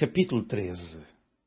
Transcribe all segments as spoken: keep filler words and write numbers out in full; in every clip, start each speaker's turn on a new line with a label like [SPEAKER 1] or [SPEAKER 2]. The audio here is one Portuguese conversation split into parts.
[SPEAKER 1] Capítulo treze.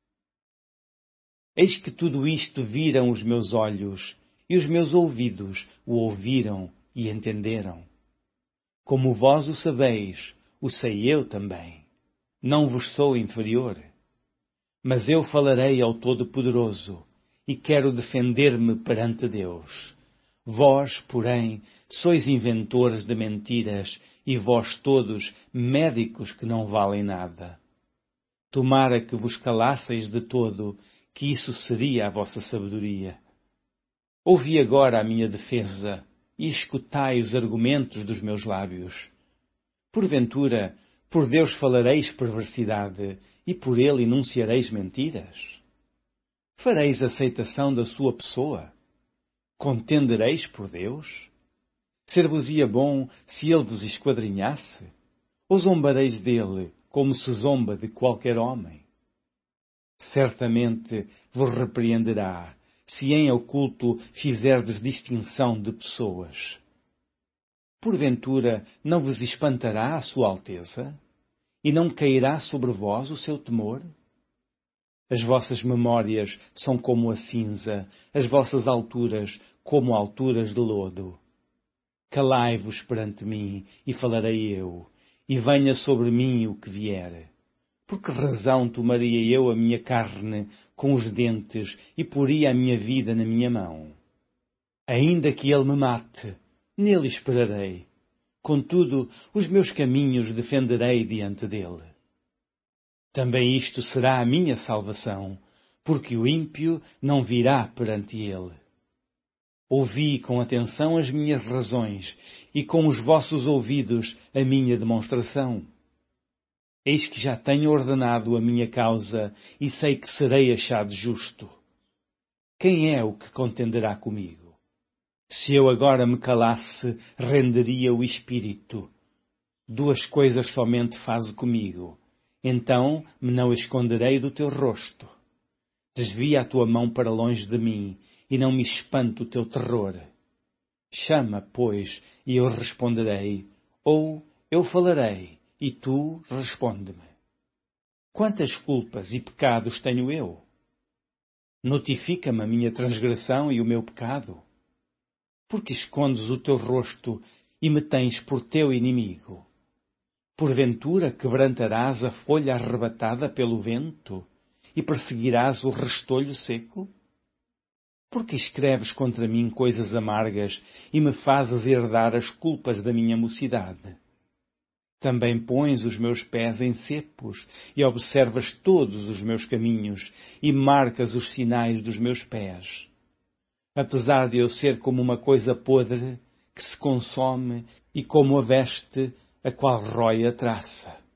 [SPEAKER 1] Eis que tudo isto viram os meus olhos, e os meus ouvidos o ouviram e entenderam. Como vós o sabeis, o sei eu também. Não vos sou inferior. Mas eu falarei ao Todo-Poderoso, e quero defender-me perante Deus. Vós, porém, sois inventores de mentiras, e vós todos médicos que não valem nada. Tomara que vos calasseis de todo, que isso seria a vossa sabedoria. Ouvi agora a minha defesa, e escutai os argumentos dos meus lábios. Porventura, por Deus falareis perversidade, e por ele enunciareis mentiras? Fareis aceitação da sua pessoa? Contendereis por Deus? Ser-vos-ia bom se ele vos esquadrinhasse? Ou zombareis dele, como se zomba de qualquer homem? Certamente vos repreenderá, se em oculto fizerdes distinção de pessoas. Porventura não vos espantará a sua alteza? E não cairá sobre vós o seu temor? As vossas memórias são como a cinza, as vossas alturas como alturas de lodo. Calai-vos perante mim, e falarei eu, e venha sobre mim o que vier. Por que razão tomaria eu a minha carne com os dentes e poria a minha vida na minha mão? Ainda que ele me mate, nele esperarei. Contudo, os meus caminhos defenderei diante dele. Também isto será a minha salvação, porque o ímpio não virá perante ele. Ouvi com atenção as minhas razões, e com os vossos ouvidos a minha demonstração. Eis que já tenho ordenado a minha causa, e sei que serei achado justo. Quem é o que contenderá comigo? Se eu agora me calasse, renderia o espírito. Duas coisas somente faze comigo. Então me não esconderei do teu rosto. Desvia a tua mão para longe de mim, e não me espante o teu terror. Chama, pois, e eu responderei, ou eu falarei, e tu responde-me. Quantas culpas e pecados tenho eu? Notifica-me a minha transgressão e o meu pecado. Porque escondes o teu rosto e me tens por teu inimigo? Porventura quebrantarás a folha arrebatada pelo vento e perseguirás o restolho seco? Porque escreves contra mim coisas amargas e me fazes herdar as culpas da minha mocidade? Também pões os meus pés em cepos e observas todos os meus caminhos e marcas os sinais dos meus pés. Apesar de eu ser como uma coisa podre, que se consome, e como a veste, a qual rói a traça.